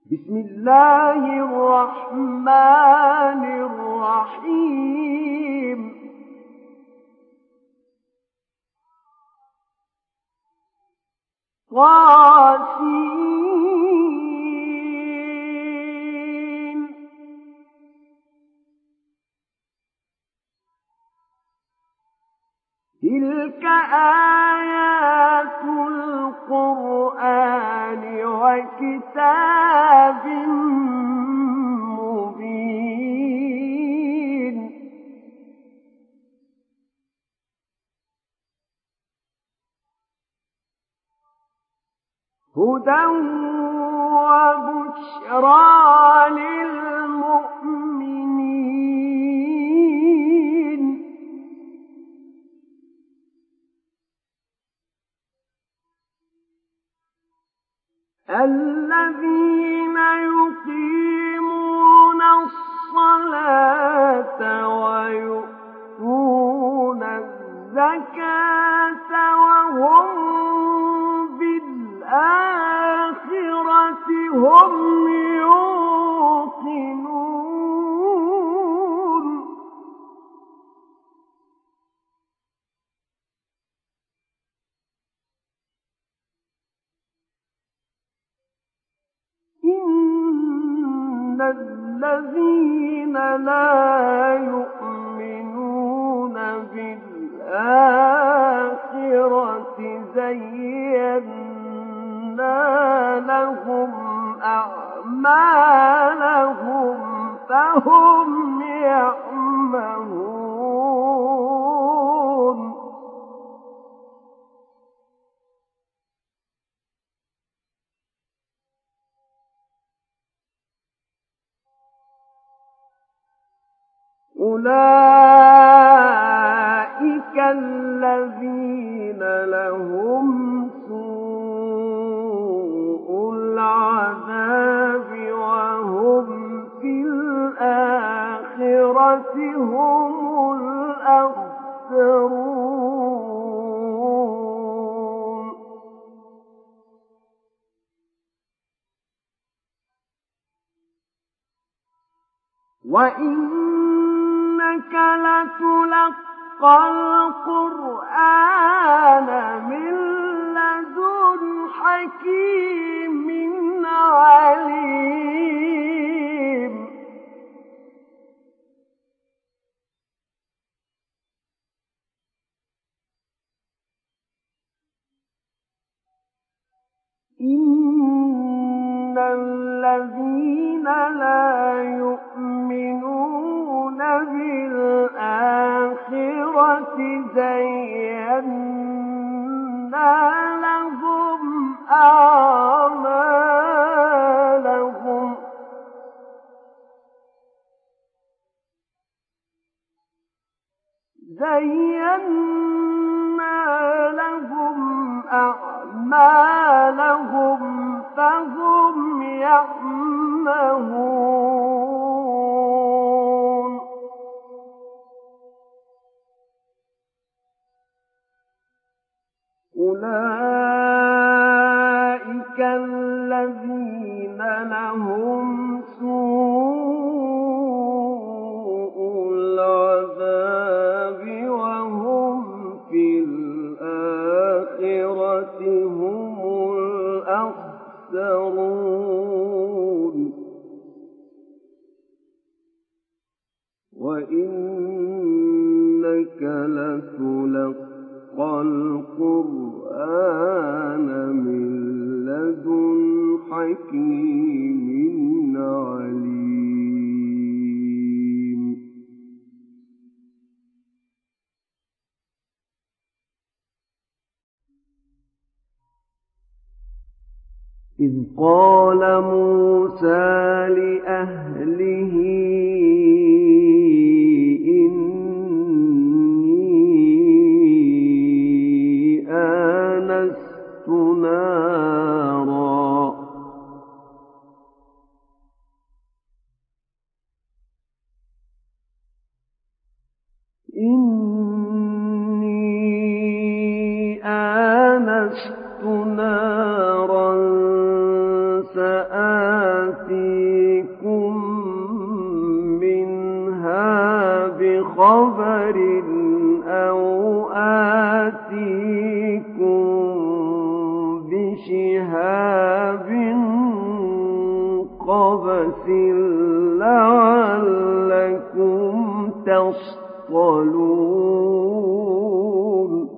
بسم الله الرحمن الرحيم طاسين تلك آيات القرآن وكتاب مبين هدى وبشرى للمؤمنين الذين يقيمون الصلاة ويؤتون الزكاة وهم بالآخرة هم يوقنون إن الذين لا يؤمنون بالآخرة زينا لهم أعمالهم فهم يعمهون أولئك الذين لهم سوء العذاب وهم في الآخرة هم الأخسرون وإنك لتلقى القرآن من لدن حكيم عليم إن الذين لا يؤمنون بالآخرة زينا لهم أعمالهم فهم يعمهون أولئك الذين لهم سوء العذاب وهم في الآخرة هم الأخسرون وإنك لتلقى القرآن من لدن حكيم عليم إذ قال موسى لأهله إني آنست نارا سآتيكم شهاب قبس لعلكم تصطلون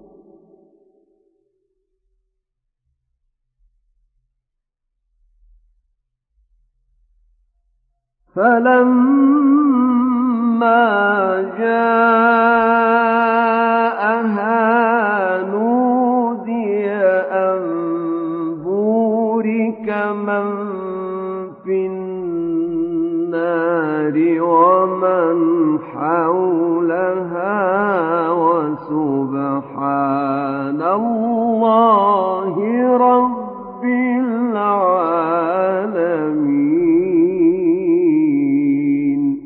فلما جاءها نودي أن بورك من في النار ومن حولها وسبحان الله رب العالمين.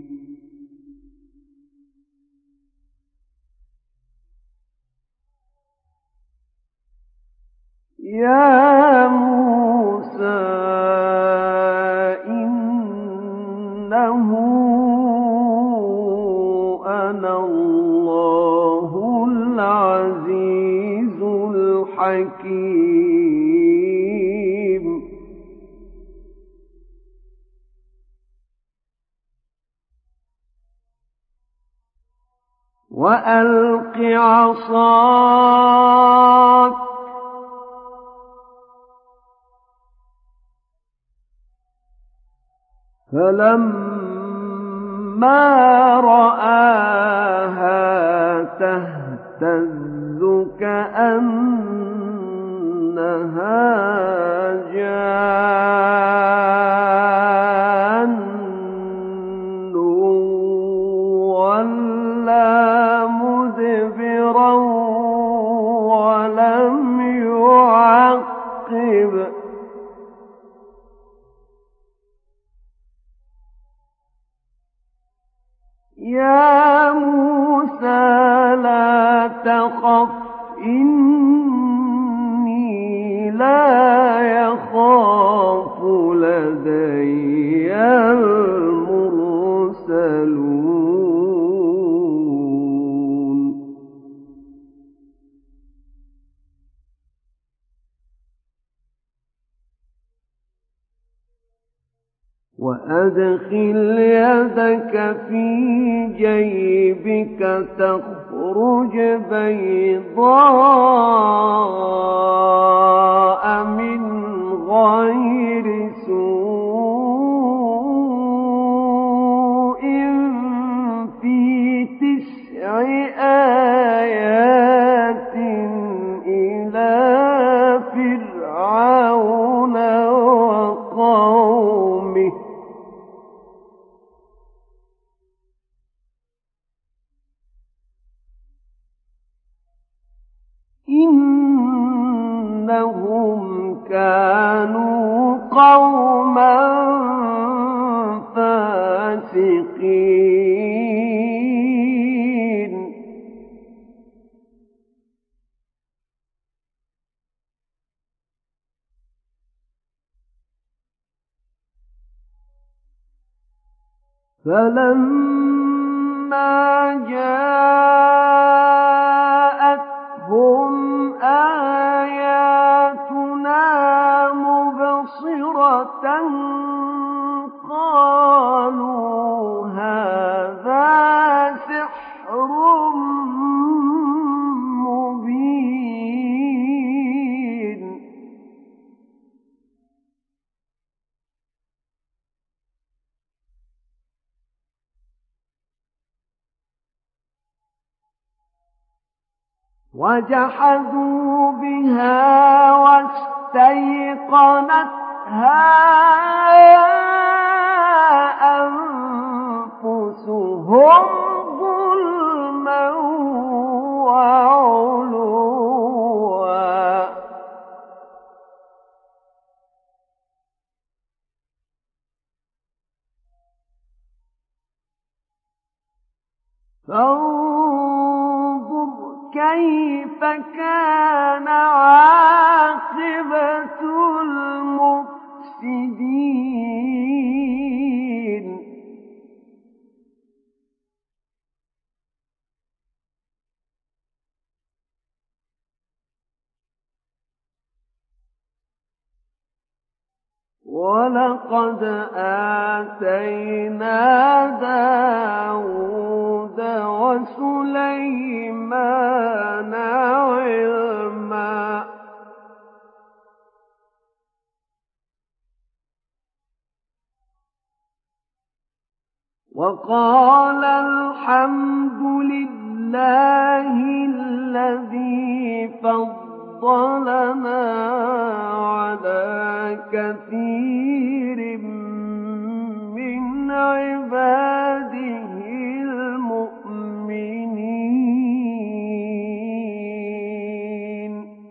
يا موسى إنه أنا الله العزيز الحكيم. وألق عصاك فلما رآها تهتز كأنها جان ولا مدبرا ولم يعقب يا موسى لا تخف إني لا يخاف لدي المرسلون. وأدخل يدك في جيبك تخرج بيضاء من غير سوء في 9 آيات إلى فرعون وقومه إنهم كانوا قوما فاسقين. فلما جاءتهم آياتنا مبصرة قالوا هذا سحر مبين. وجحدوا بها واستيقنتها أنفسهم ظلما وعلوا فانظر كيف كان عاقبة المفسدين. ولقد آتينا داود وسليمان علما وقال الحمد لله الذي فضلنا على كثير من عباده المؤمنين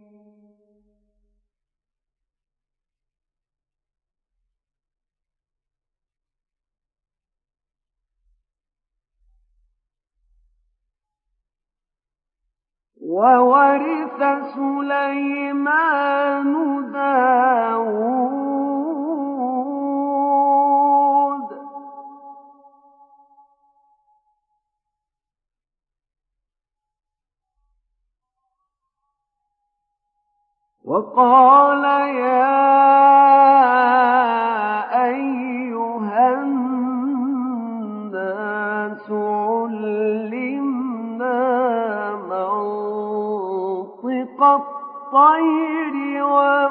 وورث سليمان داود وقال يا أيها الناس علمنا منطق الطير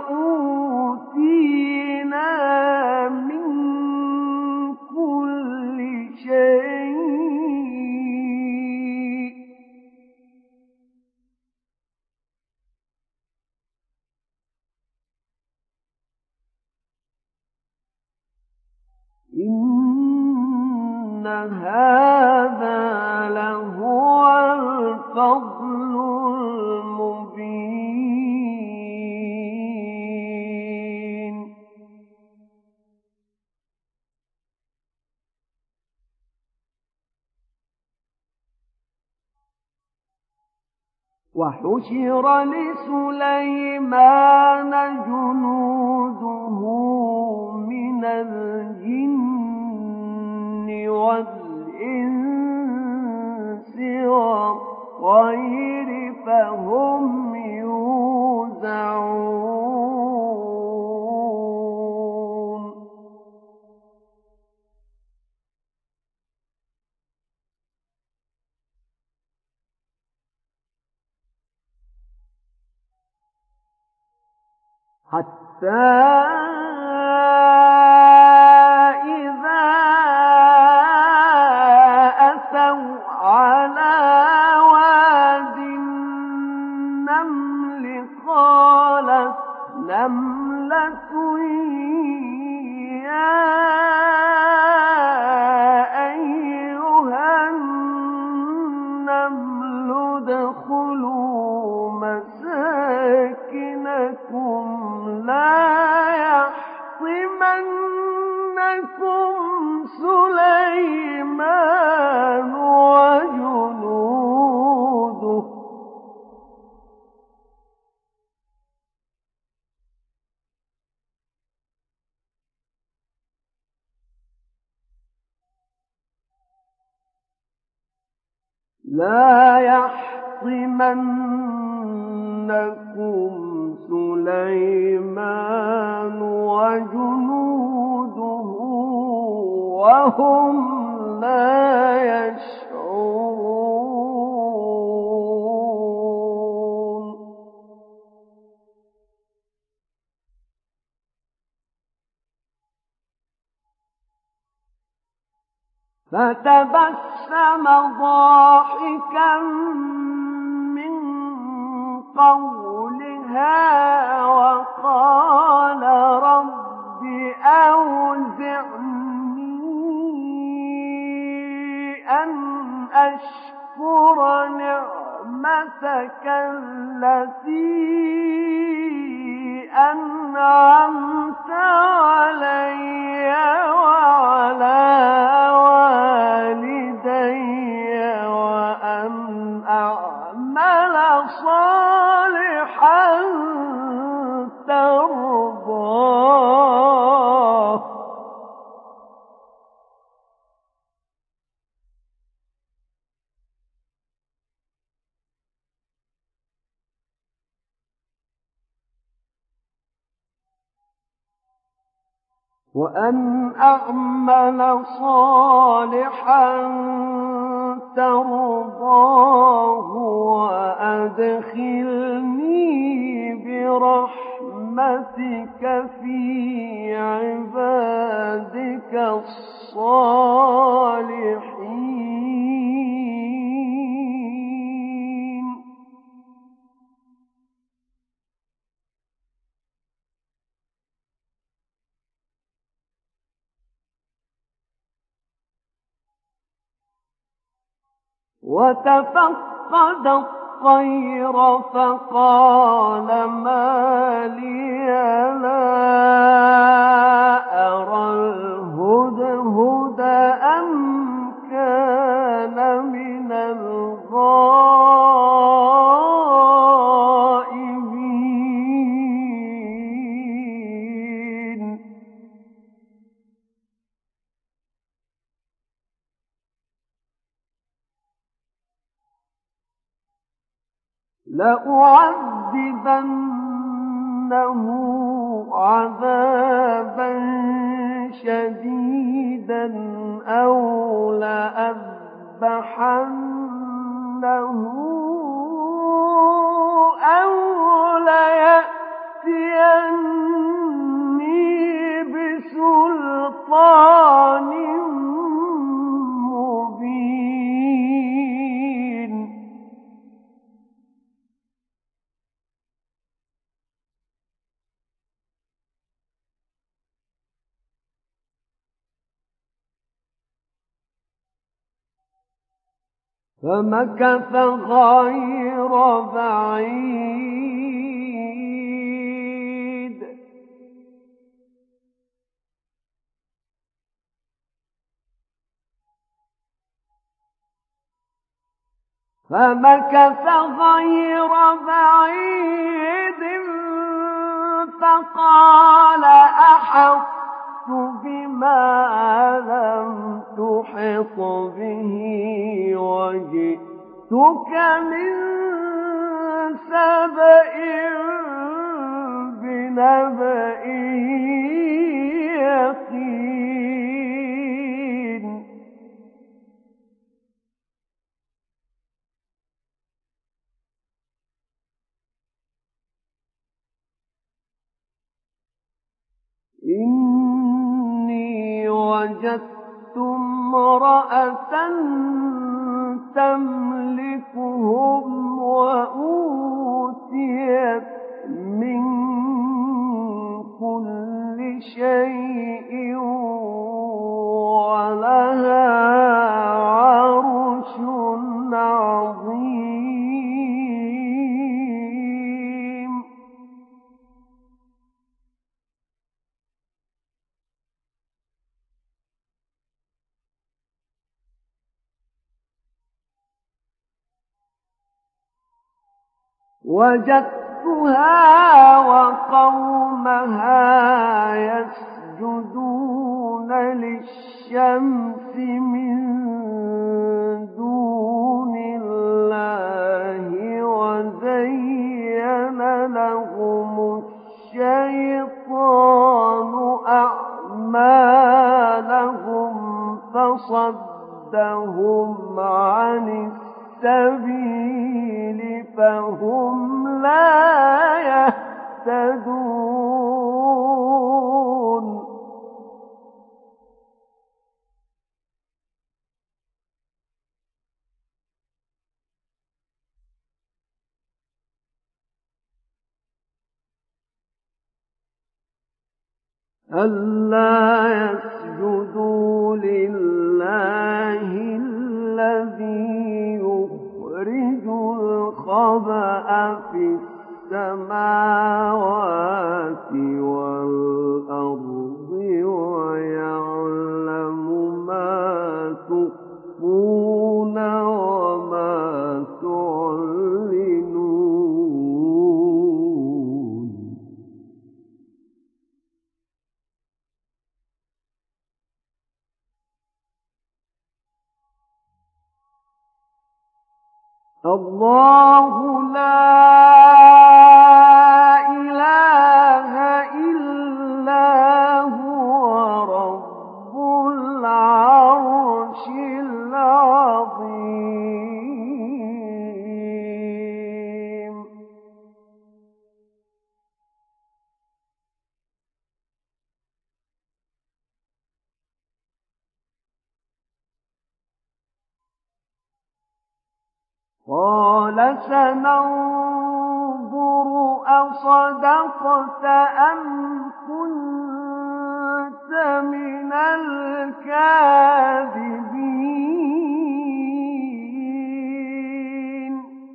وأوتينا من كل شيء إن هذا لهو الفضل المبين وحشر لسليمان جنوده من الجن والإنس والطير فهم يوزعون حتى إذا أتوا على واد النمل قالت نملة يا أيها النمل ادخلوا مساكنكم لا يحطمنكم سليمان وجنوده لا يحطمنكم سليمان وجنوده وهم لا يشعرون فتبسم ضاحكا من قولها وقال رب أوزعني أن أشكر نعمتك التي أنعمت علي وعلى والدي وأن أعمل صالحا ترضاه وأن أعمل صالحا ترضاه وأدخلني برحمتك في عبادك الصالحين. وتفقد الطير فقال ما لي لا أرى الهدهد أم كان من الغائبين. لأعذبنه عذابا شديدا أو لأذبحنه أو ليأتيني بسلطان مبين. فمكث غير بعيد فقال أحطت بما لم تحط به وجئتك من سبأ بنبأ يقين. إني وجدت امرأة تملكهم وأوتيت من كل شيء ولها عرش عظيم. وجدتها وقومها يسجدون للشمس من دون الله وزين لهم الشيطان أعمالهم فصدهم عن السبيل فهم لا يهتدون. ألا يسجدوا لله الذي يخرج الخبأ في السماوات والأرض ويعلم ما تخفون وما تعلنون. الله لا إله إلا هو قال سننظر أصدقت أم كنت من الكاذبين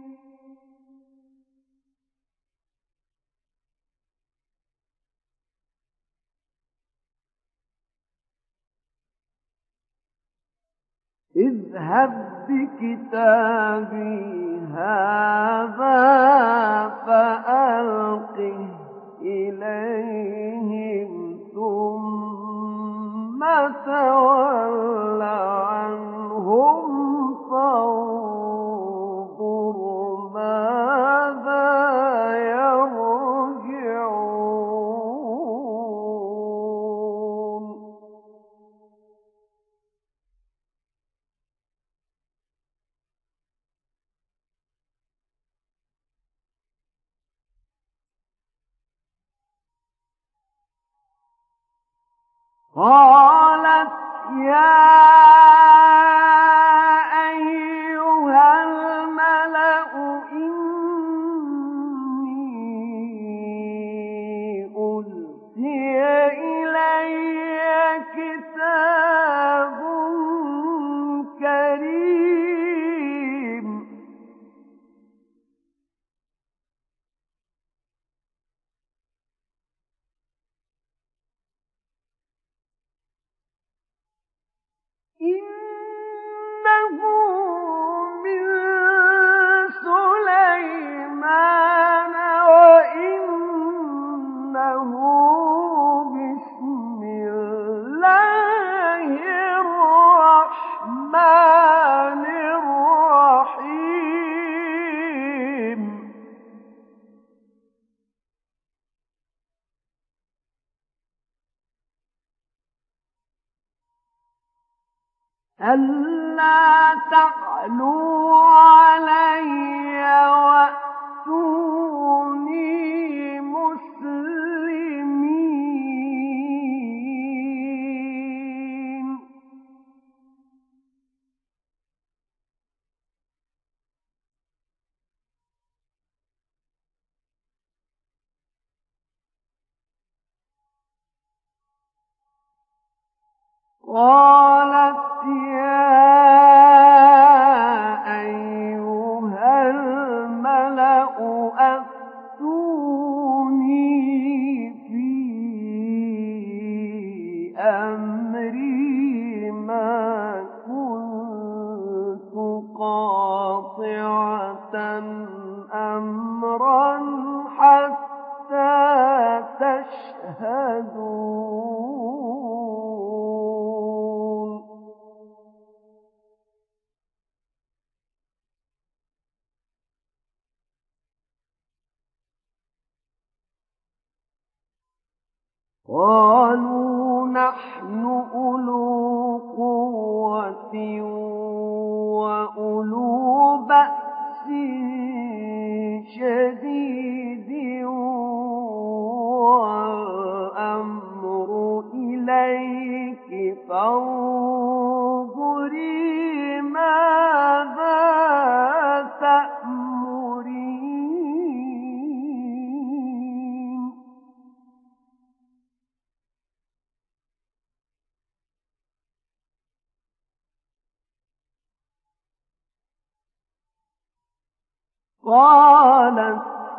اذهب بكتابي هذا فألقه إليهم ثم تول عنهم فانظر ماذا يرجعون قالت يا أيها الملأ إني ألقي إلي كتاب كريم إنه من سليمان وإنه بسم الله الرحمن الرحيم ألا تعلوا علي وأتوني مسلمين قالت يا أيها الملأ أفتوني في أمري ما كنت قاطعة أمرا حتى تشهدون قالوا نحن أولو قوة وأولو بأس شديد والأمر إليك فانظري ماذا تأمرين قالت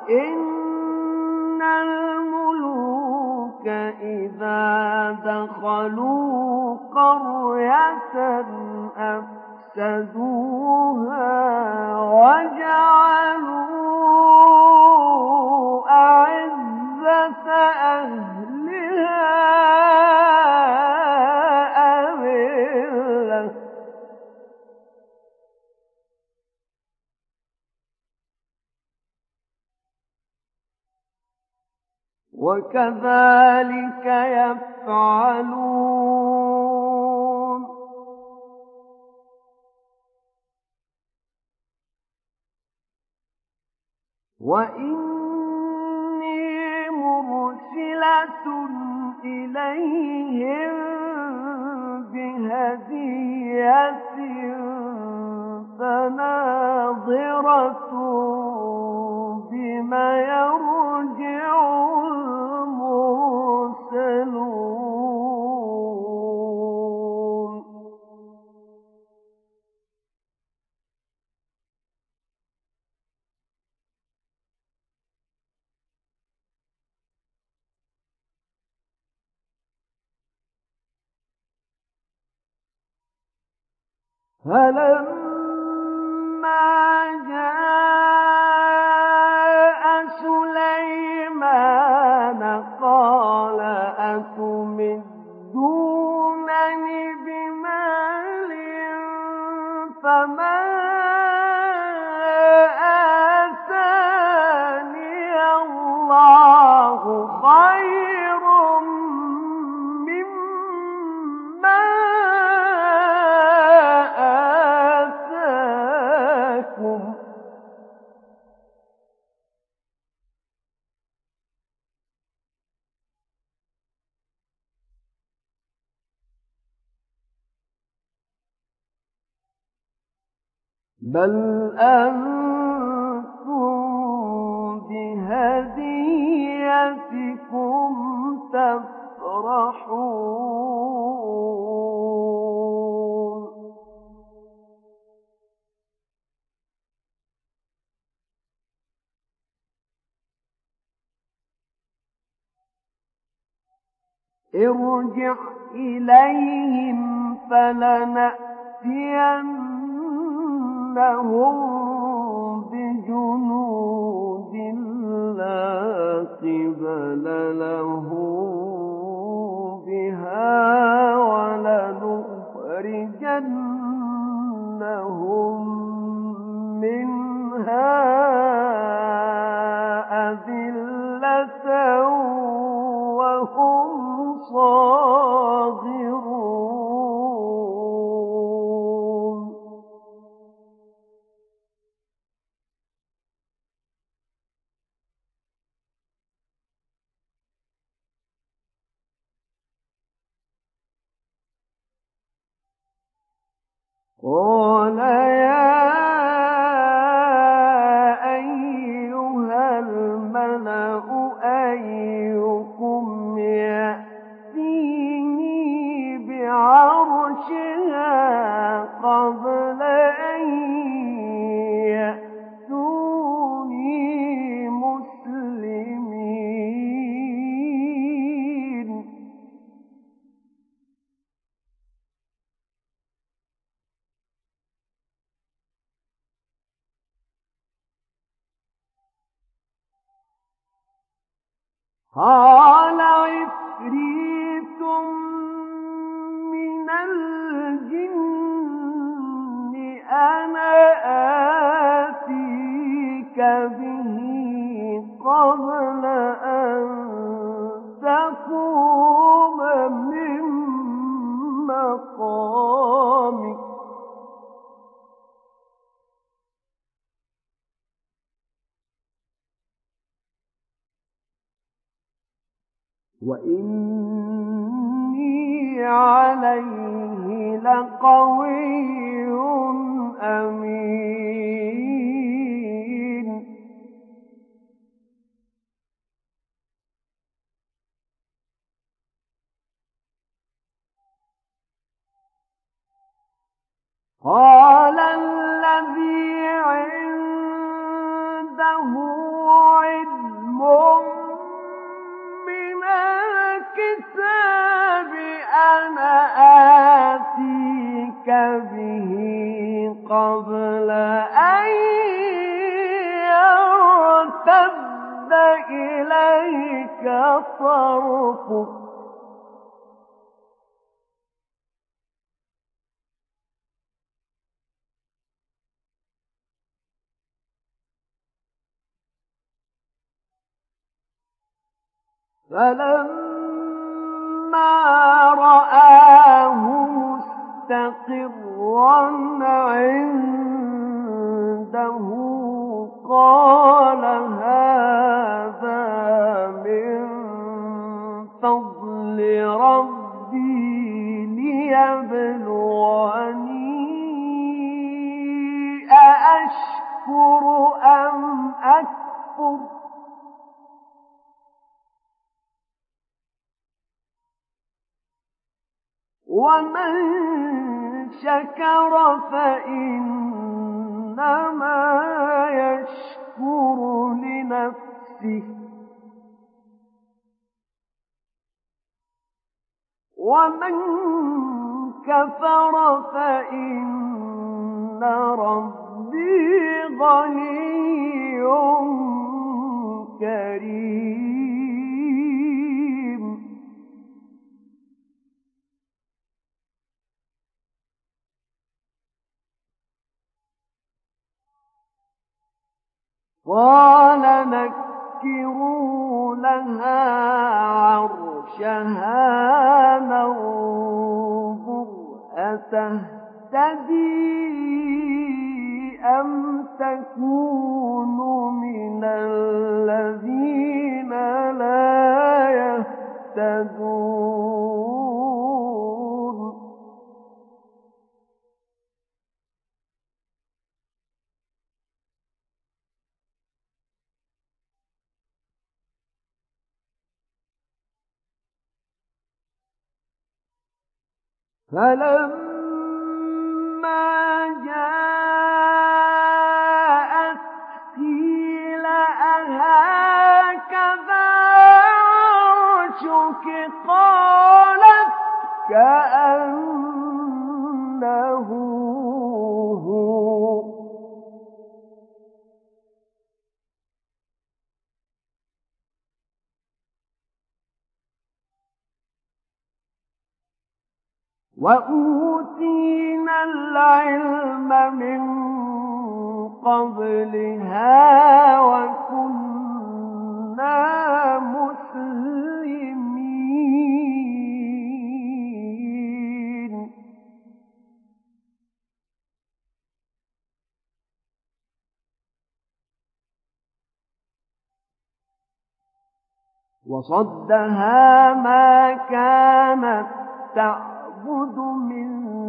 إن الملوك إذا دخلوا قرية أفسدوها وجعلوا أعزة أهلها أذلة وكذلك يفعلون وإني مرسلة إليهم بهدية فناظرة فلما جاء سليمان قال أتمدونني بمال فما آتاني الله خير مما آتاكم بل أنتم بهديتكم تفرحون ارجع إليهم فلنأتينهم بجنود لا قبل لهم بها ولنخرجنهم منها أذلة وهم صاغرون قال يا أيها الملأ أيكم يأتيني بعرشها قبل أن يأتوني مسلمين قال عفريت من الجن أنا آتيك به قبل أن تقوم من مقامك وإني عليه لقوي أمين قال الذي عنده علم من الكتاب أنا آتيك به قبل أن يرتد إليك طرفك فلما رآه مستقرا عنده قال هذا من فضل ربي ليبلوني أأشكر أم أكفر ومن شكر فإنما يشكر لنفسه ومن كفر فإن ربي غني كريم. قال نكروا لها عرشها ننظر أتهتدي أم تكون من الذين لا يهتدون. فلما جاءت قيل أهكذا عرشك قالت كأنه هو. وأوتينا العلم من قبلها وكنا مسلمين. وصدها ما كانت تعبد من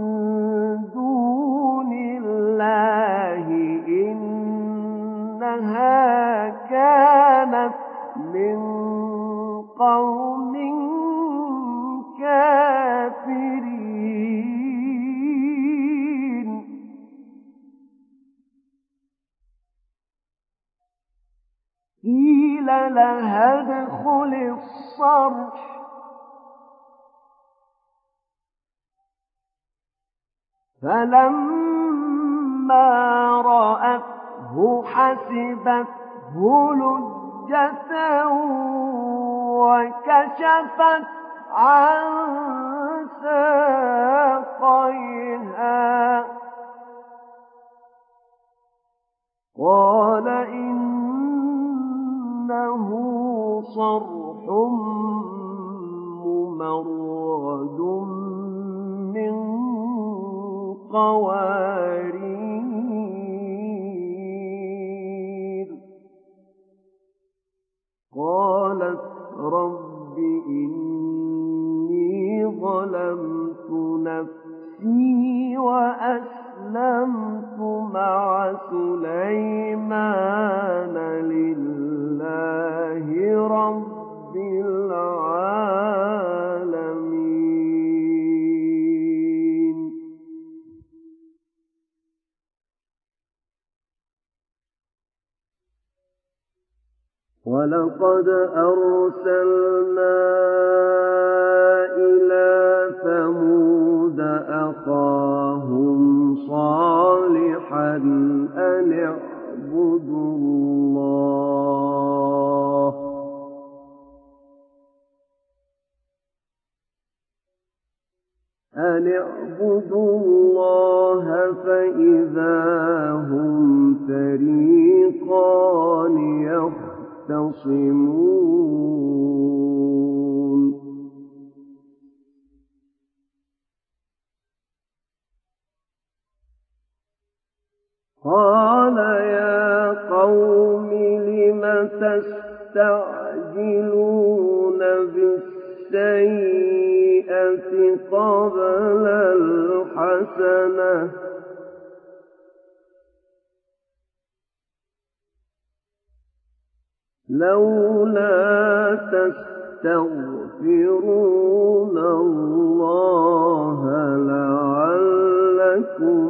دون الله إنها كانت من قوم كافرين. قيل لها ادخل الصرح فلما رأته حسبته لجة وكشفت عن ساقيها قال إنه صرح ممرد من قوارير. قالت رب إني ظلمت نفسي وأسلمت مع سليمان لله رب العالمين. ولقد أرسلنا إلى ثمود أخاهم صالحا أن اعبدوا الله فإذا هم فريقان يختصمون. قال يا قوم لم تستعجلون بالسيئة قبل الحسنة لولا تستغفرون الله لعلكم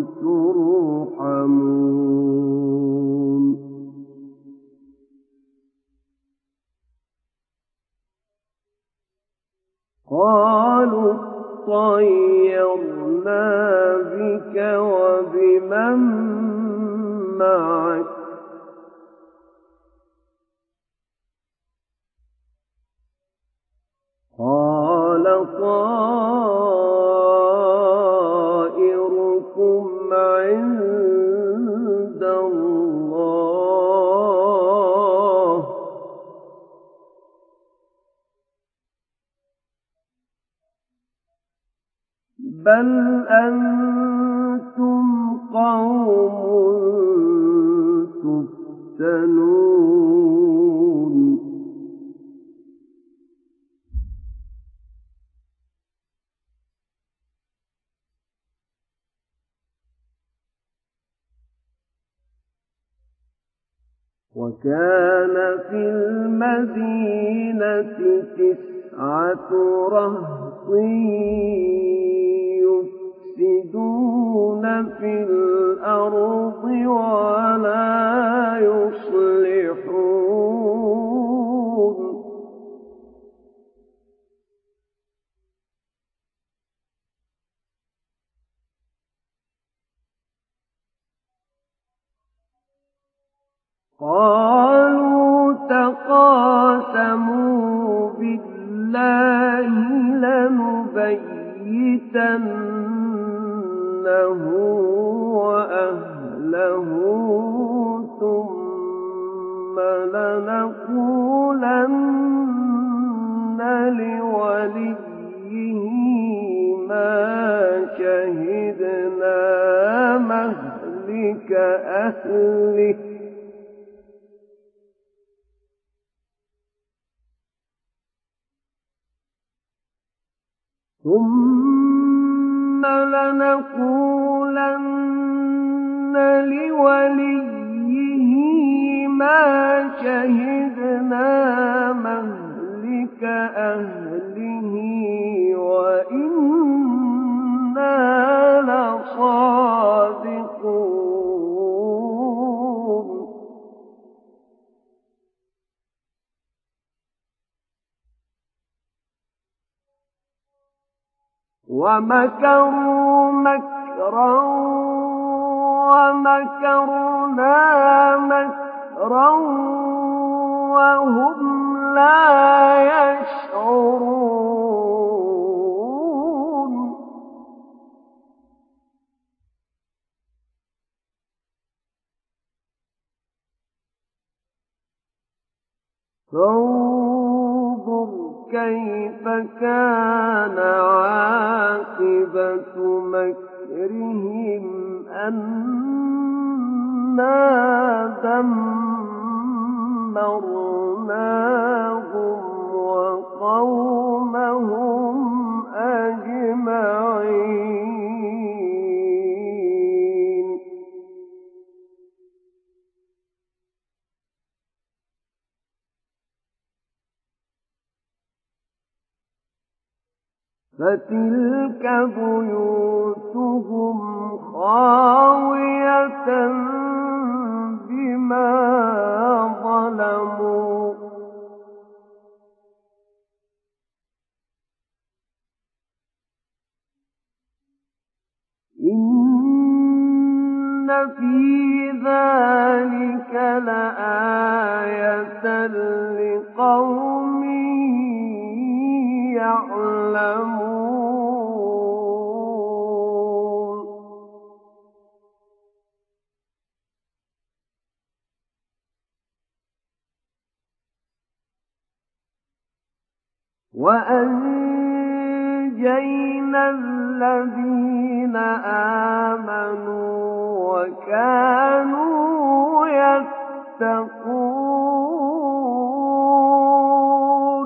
ترحمون. قالوا طَّيَّرْنَا بِكَ وَبِمَن مَّعَكَ قَالَ طَائِرُكُمْ عِندَ اللَّهِ بَلْ أَنتُمْ قَوْمٌ تُفْتَنُونَ وَكَانَ فِي الْمَدِينَةِ 9 رَهْطٍ يُفْسِدُونَ فِي الْأَرْضِ وَلَا يُصْلِحُونَ قَالُوا تَقَاسَمُوا بِاللَّهِ لَنُبَيِّتَنَّهُ وَأَهْلَهُ ثُمَّ لَنَقُولَنَّ لِوَلِيِّهِ مَا شَهِدْنَا مَهْلِكَ أَهْلِهِ ثُمَّ لَنَقُولَنَّ لِوَلِيِّهِ مَا شَهِدْنَا مَهْلِكَ أَهْلِهِ وَإِنَّا لَصَادِقُونَ وَمَكَرُوا مَكْرًا وَمَكَرْنَا مَكْرًا وَهُمْ لَا يَشْعُرُونَ فانظُرْ كيف كان عاقبة مكرهم أنا دمرناهم وقومهم أجمعين فَتِلْكَ بُيُوتُهُمْ خَاوِيَةً بِمَا ظَلَمُوا إِنَّ فِي ذَلِكَ لَآيَةً لِقَوْمٍ يَعْلَمُونَ وَأَنجَيْنَا الَّذِينَ آمَنُوا وَكَانُوا يَتَّقُونَ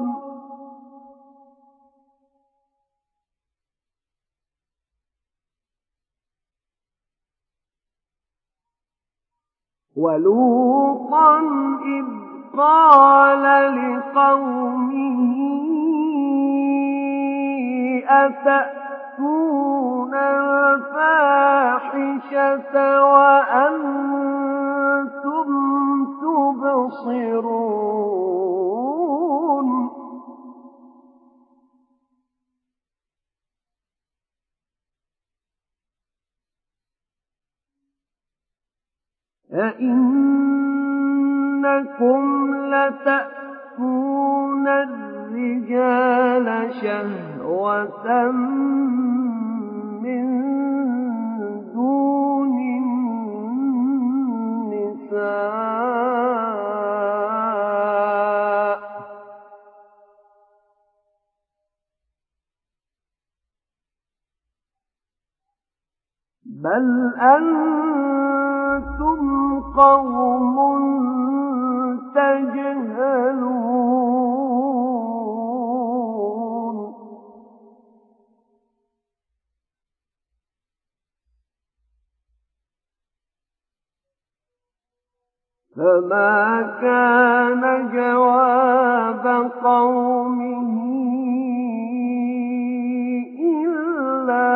وَلُوطًا إِذْ قَالَ لِقَوْمِهِ أَتَأْتُونَ الْفَاحِشَةَ وَأَنتُمْ تُبْصِرُونَ. أئنكم لتأتون الرجال شهوة من دون النساء بل أنتم قوم تجهلون فما كان جواب قومه إلا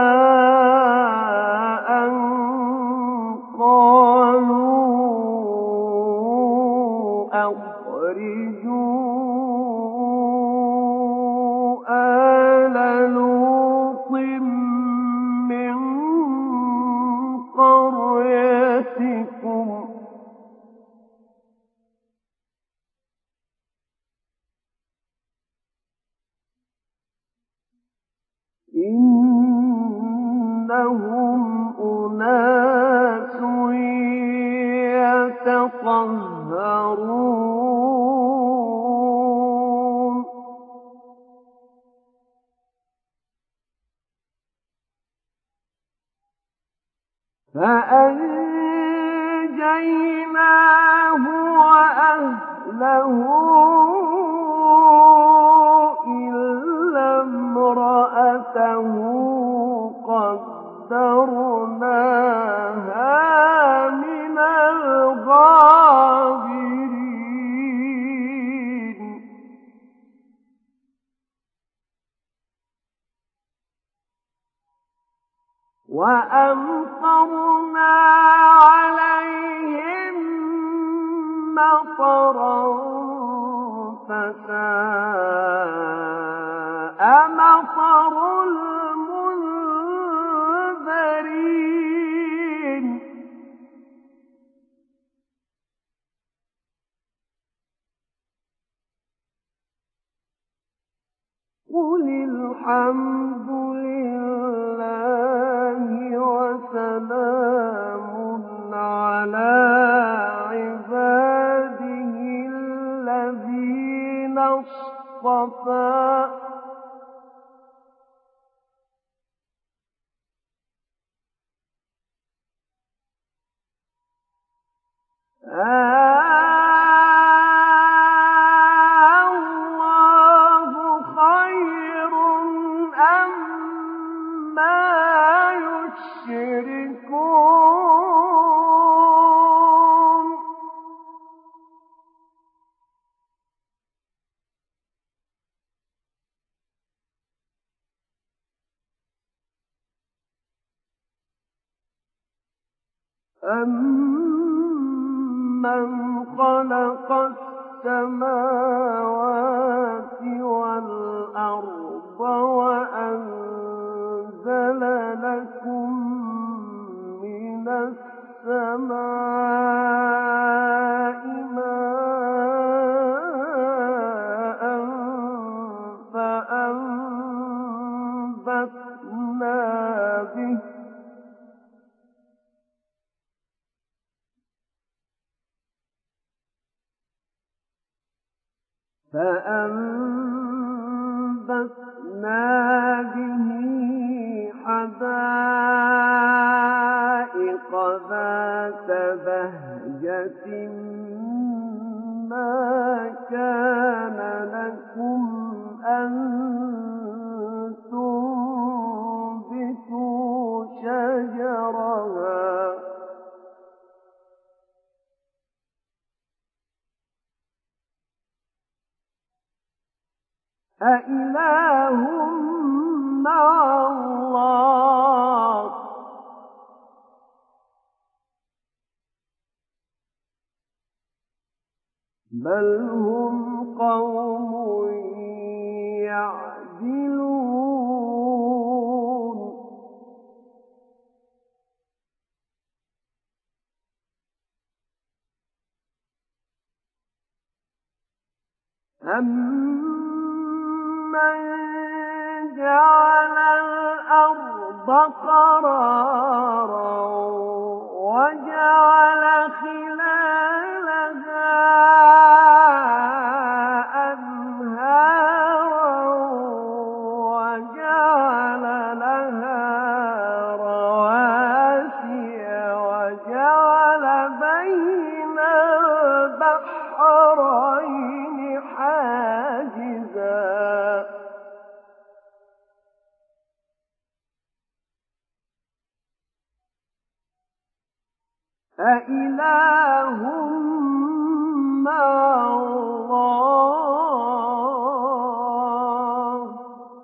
أن قالوا أخرجوا آل لوط من قريتكم إنهم أناس يتطهرون فأنجيناه وأهله إلا امرأته قدرناها من الغابرين وأمطرنا عليهم مطرا فساء مطر المنذرين قل الحمد لله وسلام على عباده الذين اصطفى الله خير أما يشركون أَمَّنْ خَلَقَ السَّمَاوَاتِ وَالْأَرْضَ وَأَنزَلَ لَكُم مِّنَ السَّمَاءِ مَاءً فأنبتنا به حدائق ذات بهجة ما كان لكم أن تنبتوا شجرها أإله مع الله بل هم قوم يعدلون أَمَّن جَعَلَ الْأَرْضَ قَرَارًا وَجَعَلَ خِلَالَهَا أَنْهَارًا وَجَعَلَ لَهَا رَوَاسِيَ وَجَعَلَ بَيْنَ الْبَحْرَيْنِ حَاجِزًا أَإِلَٰهٌ مَّعَ اللَّهِ ۚ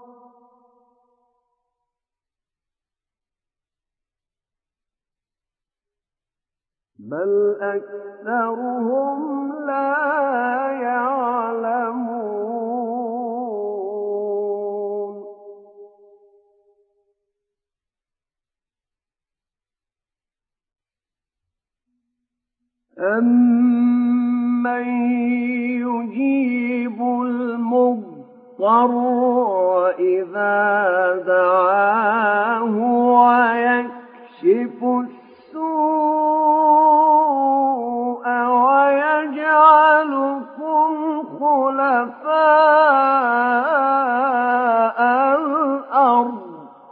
بَلْ أَكْثَرُهُمْ لَا يَعْلَمُونَ أَمَّن يُجِيبُ الْمُضْطَرَّ إِذَا دَعَاهُ وَيَكْشِفُ السُّوءَ وَيَجْعَلُكُمْ خُلَفَاءَ الْأَرْضِ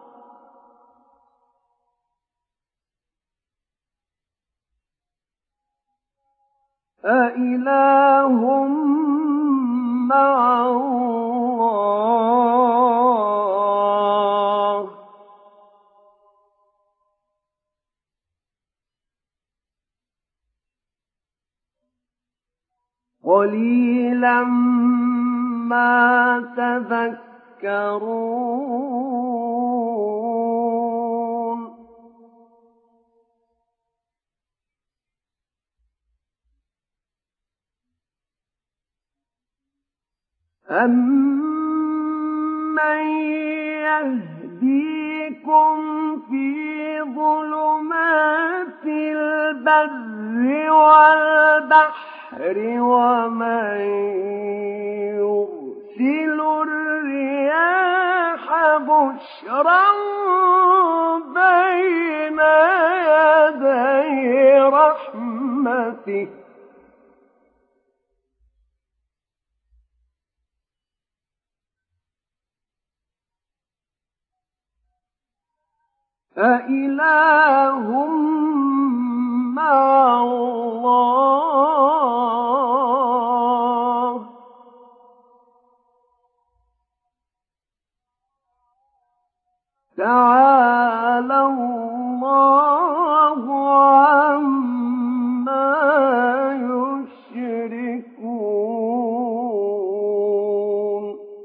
أَإِلَٰهٌ مَّعَ اللَّهِ ۚ قَلِيلًا مَّا تَذَكَّرُونَ أَمَّن يَهْدِيكُمْ فِي ظُلُمَاتِ الْبَرِّ وَالْبَحْرِ وَمَن يُرْسِلُ الرِّيَاحَ بُشْرًا بَيْنَ يَدَيْ رَحْمَتِهِ أَإِلَٰهٌ مَّعَ اللَّهِ ۚ تَعَالَى اللَّهُ عَمَّا يُشْرِكُونَ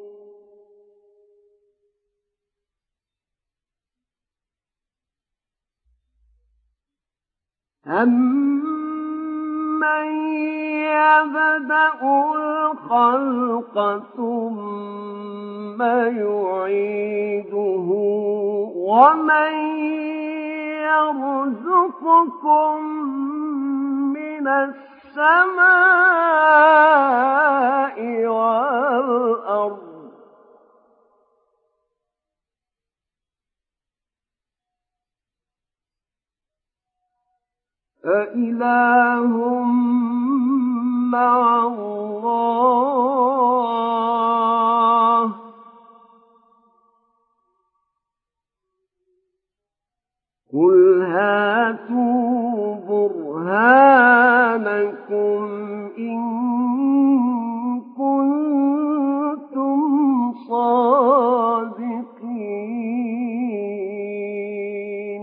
أَمَّن يَبْدَأُ الْخَلْقَ ثُمَّ يُعِيدُهُ وَمَن يَرْزُقُكُم مِّنَ السَّمَاءِ وَالْأَرْضِ أَإِلَٰهٌ مَّعَ اللَّهِ ۚ قُلْ هَاتُوا بُرْهَانَكُمْ إِن كُنتُمْ صَادِقِينَ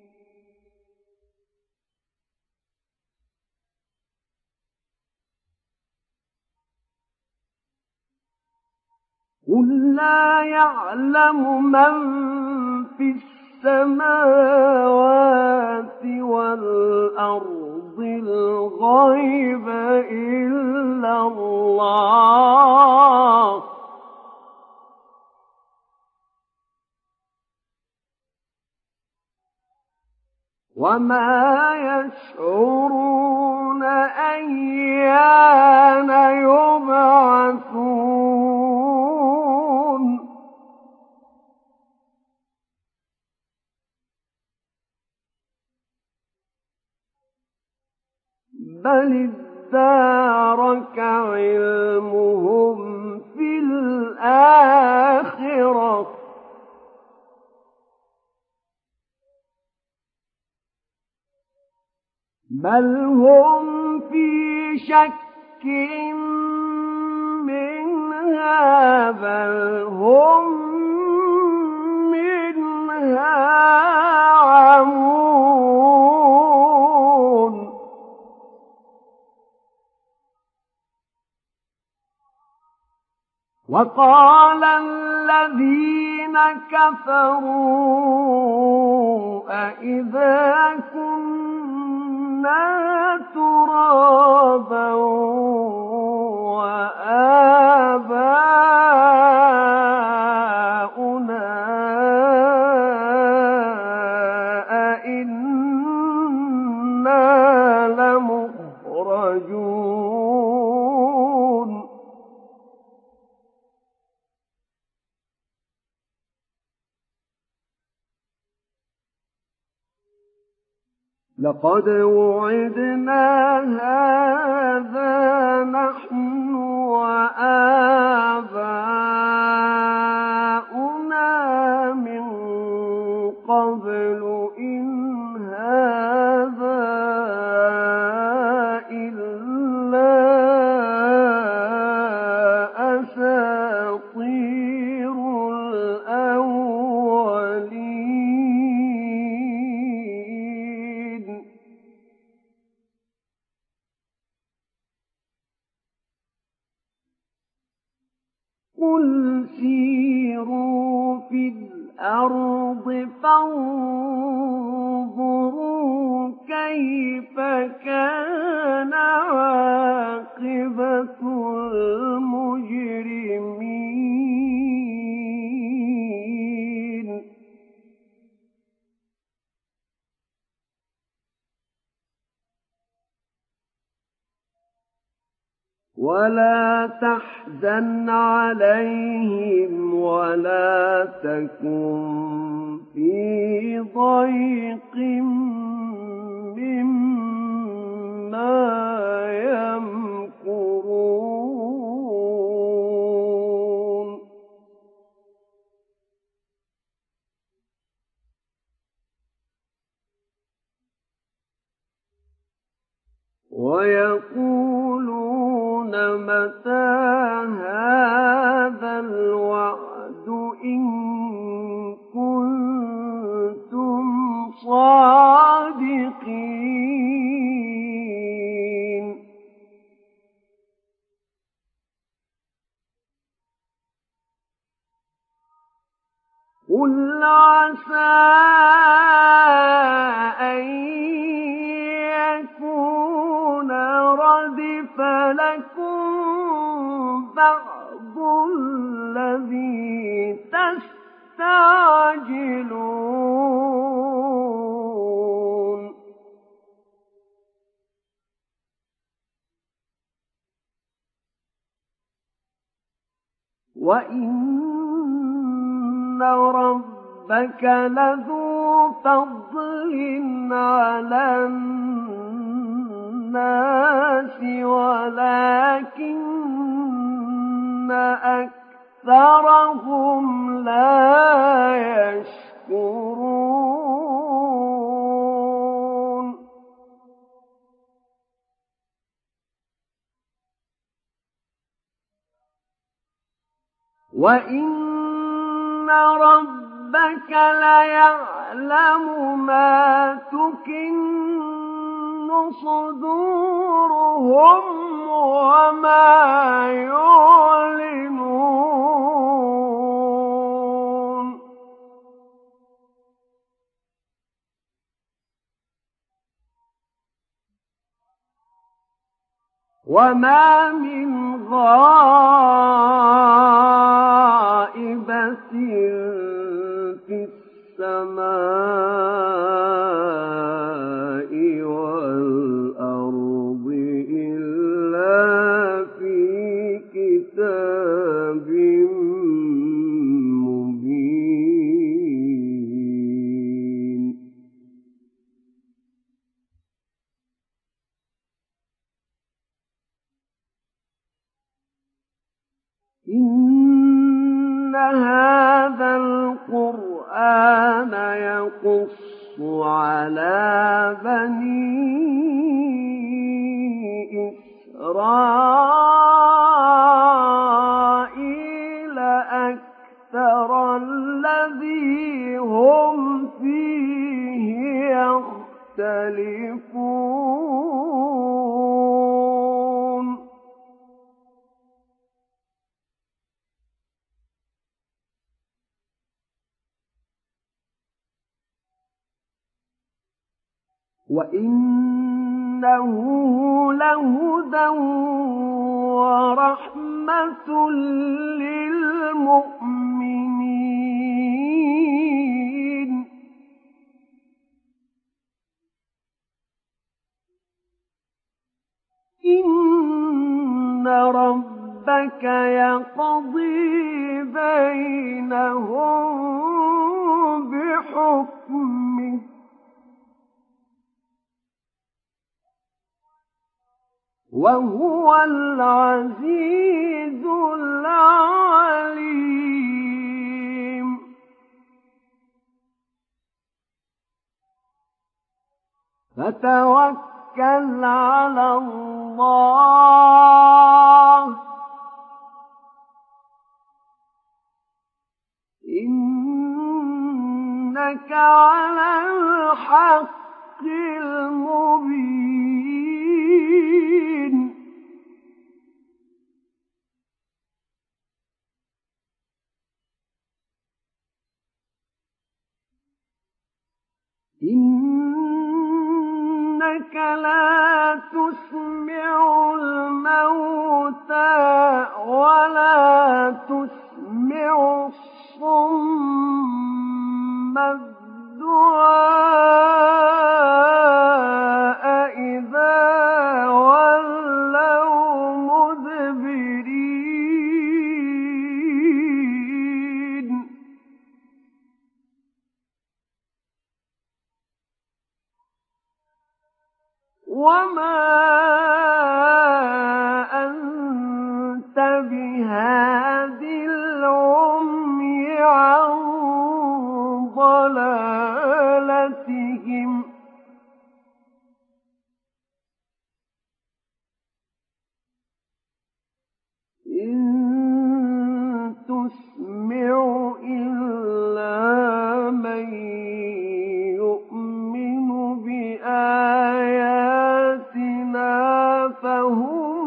قُل لَّا يَعْلَمُ مَن فِي السَّمَاوَاتِ وَالْأَرْضِ الْغَيْبَ إِلَّا اللَّهُ ۚ وَمَا يَشْعُرُونَ أَيَّانَ يُبْعَثُونَ بل ادارك علمهم في الآخرة بل هم في شك منها بل هم منها عمون وقال الذين كفروا أإذا كنا ترابا وآباؤنا أإنا لمخرجون لقد وعدنا هذا نحن وآباؤنا من قبل إن هذا إلا أساطير الأولين قل سيروا في الأرض فانظروا كيف كان عاقبة المجرمين ولا تحزن عليهم ولا تكن في ضيق مما يمكرون ويقولون متى هذا الوعد إن كنتم صادقين قل عسى أن يكون ردف لكم بعض الذي تستعجلون وإن ربك لذو فضل على الناس ولكن أكثرهم لا يشكرون وإن ربك ليعلم ما تكن صدورهم وما يعلنون وما من غائبة في السماء والأرض إلا في كتاب مبين على بني إسرائيل أكثر الذي هم فيه يختلفون وإنه لهدى ورحمة للمؤمنين إن ربك يقضي بينهم بحكمه وهو العزيز العليم فتوكل على الله إنك على الحق المبين إنك لا تسمع الموتى ولا تسمع الصم الدعاء إذا ولوا مدبرين وما أنت بهاد العمي عن ضلالتهم إن تسمع إلا من يؤمن بآياتنا فهم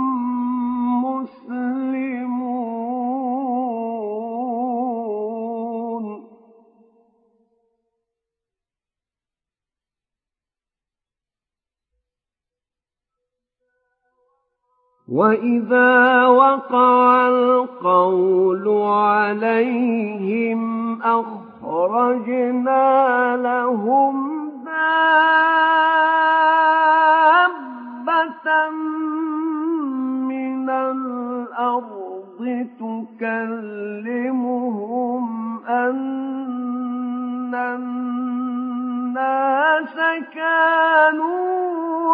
مسلمون وإذا وقع القول عليهم أخرجنا لهم دابة من الأرض تكلمهم أن الناس كانوا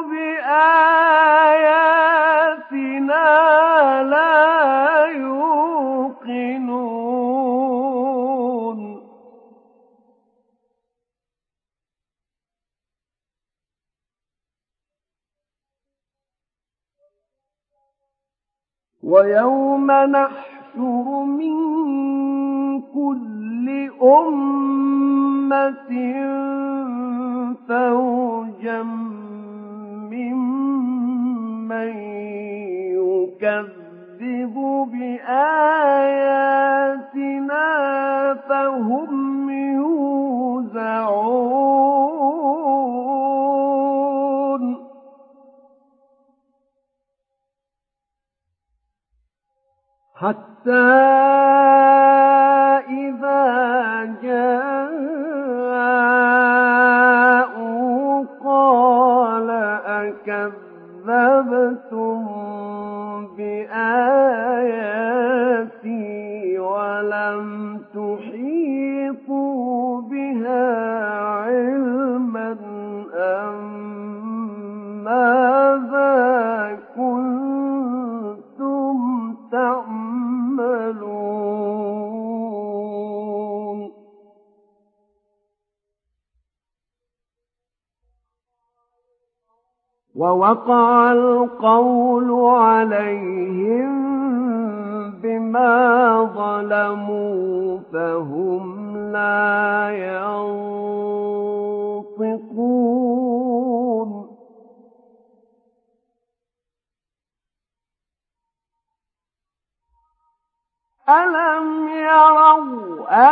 بآياتنا لا يوقنون ويوم نحشر من كل أمة فوجا ممن يكذب بآياتنا فهم يوزعون حتى إذا جاءوا قال أكذبتم بآياتي ولم تحيطوا بها علما أم ماذا كنتم تعملون ووقع القول عليهم بما ظلموا فهم لا ينطقون ألم يروا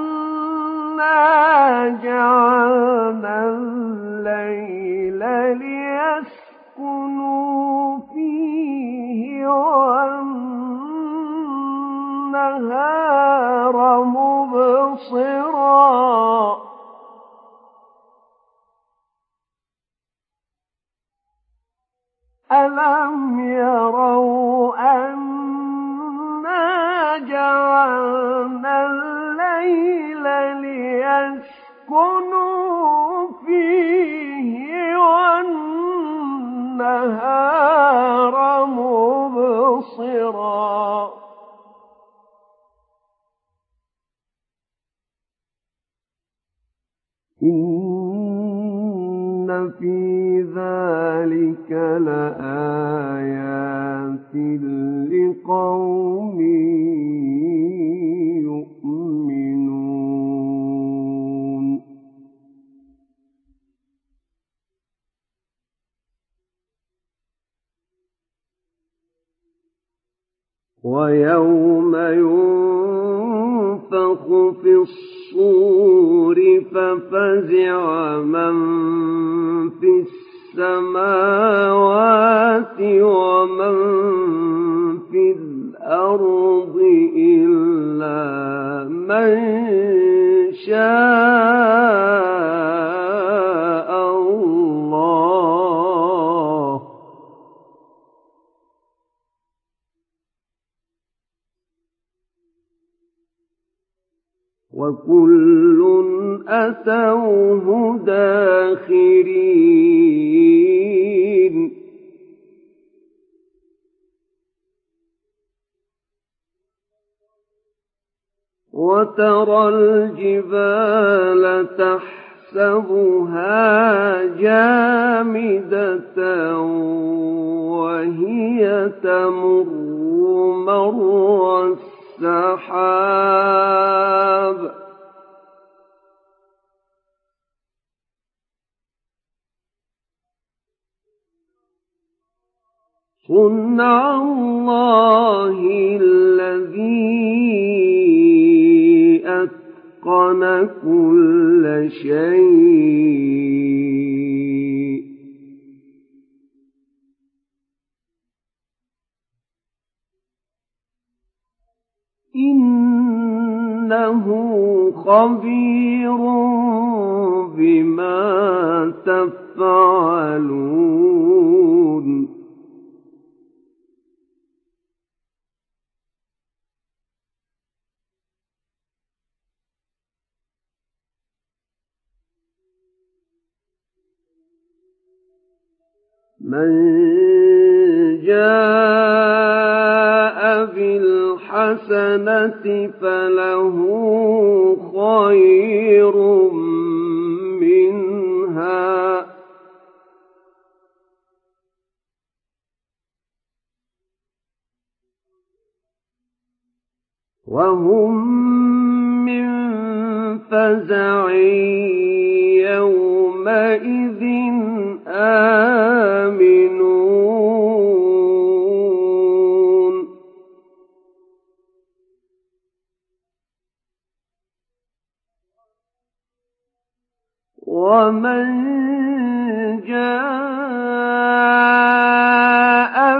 أنا جعلنا الليل ليسكنوا فيه والنهار مبصرا ألم يروا أنا جعلنا الليل ليسكنوا فيه والنهار مبصرا إن في ذلك لآيات لقوم يؤمنون ويوم ينفخ في الصور ففزع من في السماوات ومن في الأرض إلا من شاء الله وكل أتوه داخرين وترى الجبال تحسبها جامدة وهي تمر مر السحاب صنع الله الذي أتقن كل شيء إنه خبير بما تفعلون من جاء بالحسنة فله خير منها وهم من فزع يومئذ آمنون ومن جاء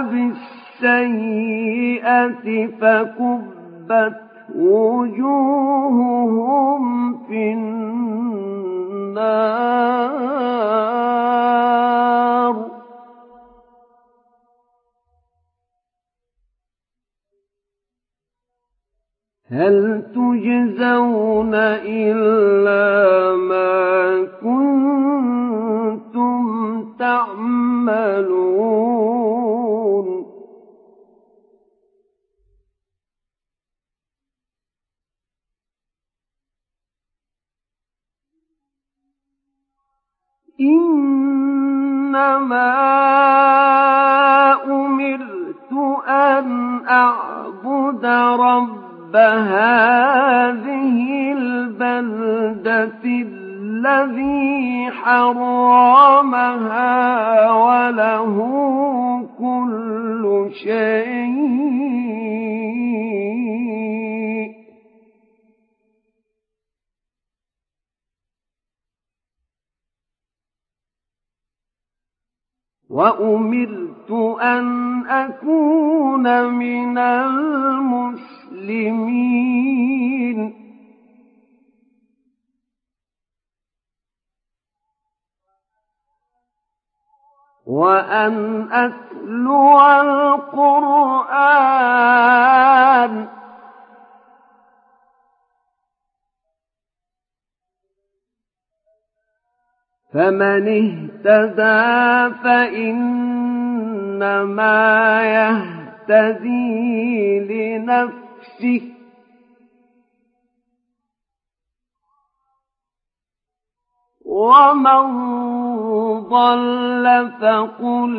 بالسيئة فكبت وجوههم في النار هل تجزون إلا ما كنتم تعملون إنما رب هذه البلدة الذي حرمها وله كل شيء وأمرت أن أكون من المسلمين وأن أتلو القرآن فمن اهتدى فإنما يهتدي لنفسه ومن ضل فقل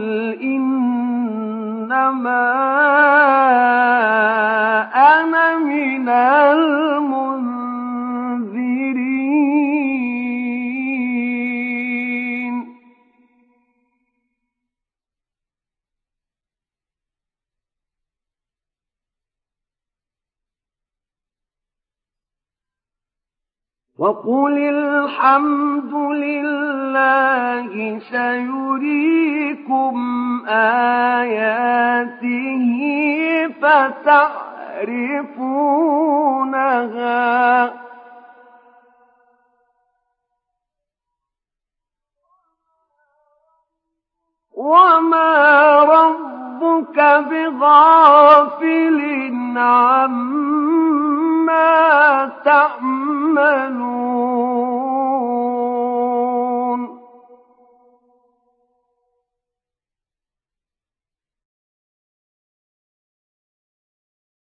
إنما أنا من المنذرين وقل الحمد لله سيريكم آياته فتعرفونها وما ربك بغافل عما تعملون